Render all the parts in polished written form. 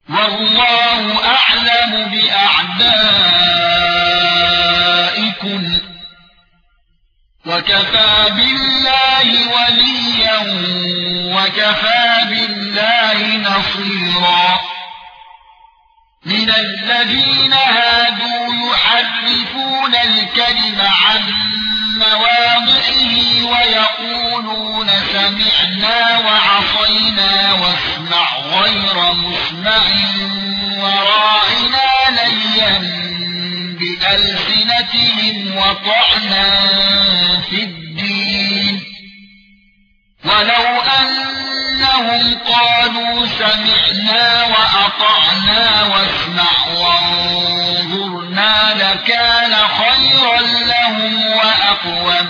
والله أعلم بأعدائكم وكفى بالله وليا وكفى بالله نصيرا من الذين هادوا يحرفون الكلم عن مواضعه ويقولون سمعنا وعصينا واسمع غير مسمع وراعنا ليا بألسنتهم وطعنا في الدين ولو أنهم قالوا سمعنا وأطعنا واسمع وانظرنا لكان خيرا لهم وأقوم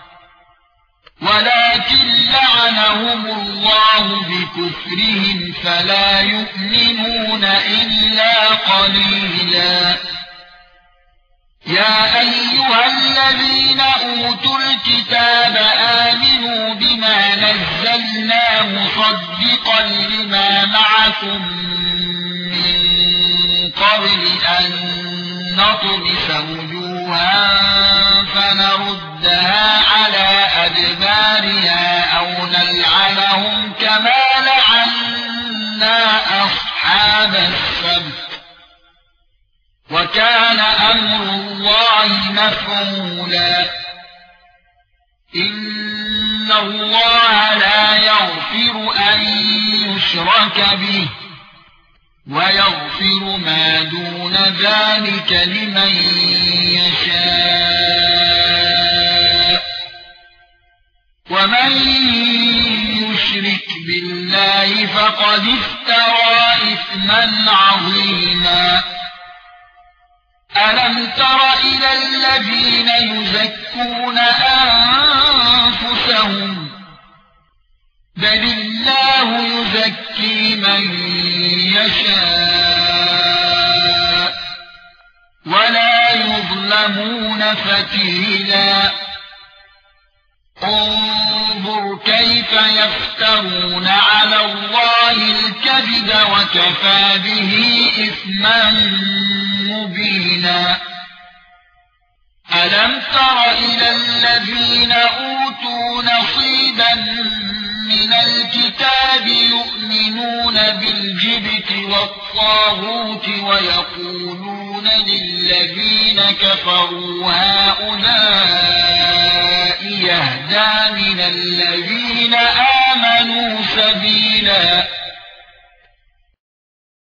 ولكن لعنهم الله بكفرهم فلا يؤمنون إلا قليلا يا أيها الذين أوتوا الكتاب آمنوا بما نزلنا مصدقا لما معكم من قبل أن نطمس وجوها فنردها على أدبارها أو نلعنهم كما لعنا أصحاب السبت وكان أمر الله مفعولا إن الله لا يغفر أن يشرك به ويغفر ما دون ذلك لمن يشاء ومن يشرك بالله فقد افترى إثما عظيما ألم تر إلى الذين يزكون أنفسهم بل الله يزكي من يشاء ولا يظلمون فتيلا انظر كيف يفترون على الله الكذب وكفى به إثما مبينا ألم تر إلى الذين أوتوا نصيبا من الكتاب يؤمنون بالجبت والطاغوت ويقولون للذين كفروا هؤلاء يهدى من الذين آمنوا سبيلا